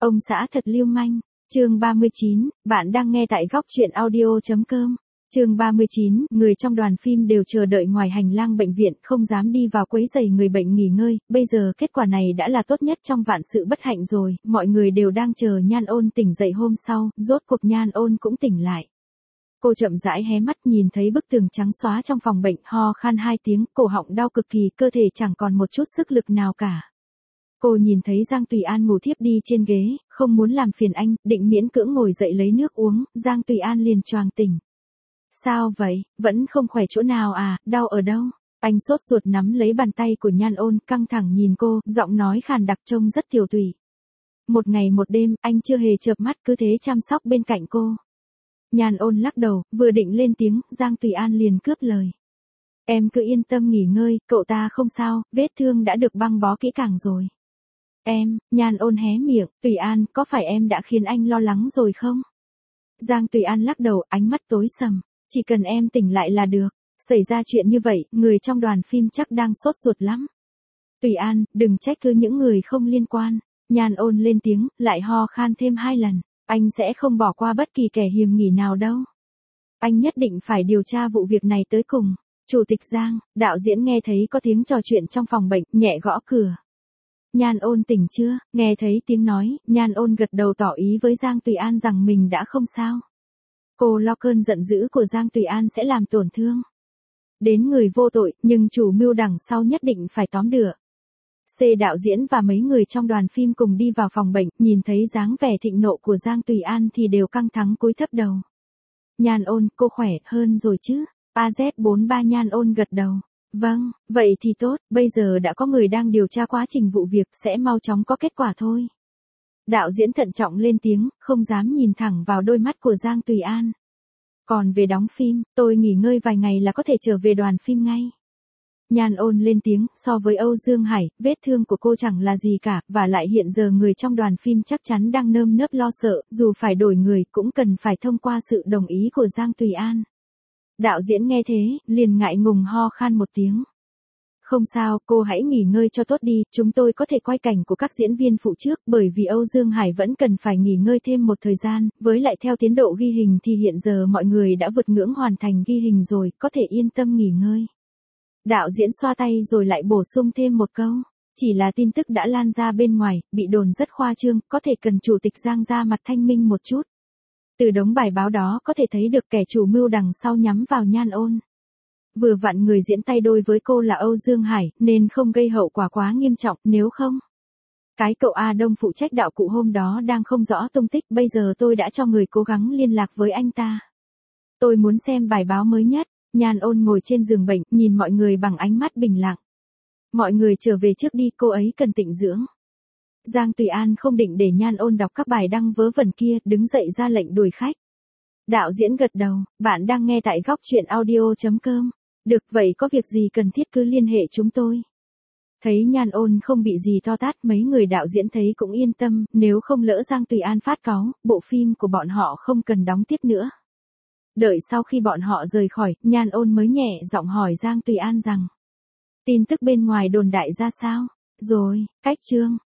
Ông xã thật lưu manh. Chương 39, bạn đang nghe tại góc truyện audio.com. Chương 39, người trong đoàn phim đều chờ đợi ngoài hành lang bệnh viện, không dám đi vào quấy rầy người bệnh nghỉ ngơi, bây giờ kết quả này đã là tốt nhất trong vạn sự bất hạnh rồi, mọi người đều đang chờ Nhan Ôn tỉnh dậy hôm sau, rốt cuộc Nhan Ôn cũng tỉnh lại. Cô chậm rãi hé mắt nhìn thấy bức tường trắng xóa trong phòng bệnh, ho khan 2 tiếng, cổ họng đau cực kỳ, cơ thể chẳng còn một chút sức lực nào cả. Cô nhìn thấy Giang Tùy An ngủ thiếp đi trên ghế, không muốn làm phiền anh, định miễn cưỡng ngồi dậy lấy nước uống, Giang Tùy An liền choàng tỉnh. Sao vậy, vẫn không khỏe chỗ nào à, đau ở đâu? Anh sốt ruột nắm lấy bàn tay của Nhan Ôn, căng thẳng nhìn cô, giọng nói khàn đặc trông rất tiểu tụy. Một ngày một đêm, anh chưa hề chợp mắt cứ thế chăm sóc bên cạnh cô. Nhan Ôn lắc đầu, vừa định lên tiếng, Giang Tùy An liền cướp lời. Em cứ yên tâm nghỉ ngơi, cậu ta không sao, vết thương đã được băng bó kỹ càng rồi. Nhan Ôn hé miệng, Tùy An, có phải em đã khiến anh lo lắng rồi không? Giang Tùy An lắc đầu, ánh mắt tối sầm, chỉ cần em tỉnh lại là được, xảy ra chuyện như vậy, người trong đoàn phim chắc đang sốt ruột lắm. Tùy An, đừng trách cứ những người không liên quan. Nhan Ôn lên tiếng, lại ho khan thêm 2 lần, anh sẽ không bỏ qua bất kỳ kẻ hiềm nghi nào đâu. Anh nhất định phải điều tra vụ việc này tới cùng. Chủ tịch Giang, đạo diễn nghe thấy có tiếng trò chuyện trong phòng bệnh, nhẹ gõ cửa. Nhan Ôn tỉnh chưa? Nghe thấy tiếng nói, Nhan Ôn gật đầu tỏ ý với Giang Tùy An rằng mình đã không sao. Cô lo cơn giận dữ của Giang Tùy An sẽ làm tổn thương đến người vô tội, nhưng chủ mưu đằng sau nhất định phải tóm được. Đạo diễn và mấy người trong đoàn phim cùng đi vào phòng bệnh, nhìn thấy dáng vẻ thịnh nộ của Giang Tùy An thì đều căng thẳng cúi thấp đầu. Nhan Ôn, cô khỏe hơn rồi chứ? AZ43 Nhan Ôn gật đầu. Vâng, vậy thì tốt, bây giờ đã có người đang điều tra quá trình vụ việc, sẽ mau chóng có kết quả thôi. Đạo diễn thận trọng lên tiếng, không dám nhìn thẳng vào đôi mắt của Giang Tùy An. Còn về đóng phim, tôi nghỉ ngơi vài ngày là có thể trở về đoàn phim ngay. Nhan Ôn lên tiếng, so với Âu Dương Hải, vết thương của cô chẳng là gì cả, và lại hiện giờ người trong đoàn phim chắc chắn đang nơm nớp lo sợ, dù phải đổi người cũng cần phải thông qua sự đồng ý của Giang Tùy An. Đạo diễn nghe thế, liền ngại ngùng ho khan một tiếng. Không sao, cô hãy nghỉ ngơi cho tốt đi, chúng tôi có thể quay cảnh của các diễn viên phụ trước, bởi vì Âu Dương Hải vẫn cần phải nghỉ ngơi thêm một thời gian, với lại theo tiến độ ghi hình thì hiện giờ mọi người đã vượt ngưỡng hoàn thành ghi hình rồi, có thể yên tâm nghỉ ngơi. Đạo diễn xoa tay rồi lại bổ sung thêm một câu, chỉ là tin tức đã lan ra bên ngoài, bị đồn rất khoa trương, có thể cần chủ tịch Giang ra mặt thanh minh một chút. Từ đống bài báo đó có thể thấy được kẻ chủ mưu đằng sau nhắm vào Nhan Ôn. Vừa vặn người diễn tay đôi với cô là Âu Dương Hải, nên không gây hậu quả quá nghiêm trọng, nếu không. Cái cậu A Đông phụ trách đạo cụ hôm đó đang không rõ tung tích, bây giờ tôi đã cho người cố gắng liên lạc với anh ta. Tôi muốn xem bài báo mới nhất. Nhan Ôn ngồi trên giường bệnh, nhìn mọi người bằng ánh mắt bình lặng. Mọi người trở về trước đi, cô ấy cần tịnh dưỡng. Giang Tùy An không định để Nhan Ôn đọc các bài đăng vớ vẩn kia, đứng dậy ra lệnh đuổi khách. Đạo diễn gật đầu, bạn đang nghe tại góc truyện audio.com. Được, vậy có việc gì cần thiết cứ liên hệ chúng tôi. Thấy Nhan Ôn không bị gì to tát, mấy người đạo diễn thấy cũng yên tâm, nếu không lỡ Giang Tùy An phát cáu, bộ phim của bọn họ không cần đóng tiếp nữa. Đợi sau khi bọn họ rời khỏi, Nhan Ôn mới nhẹ giọng hỏi Giang Tùy An rằng, tin tức bên ngoài đồn đại ra sao? Rồi, cách chương.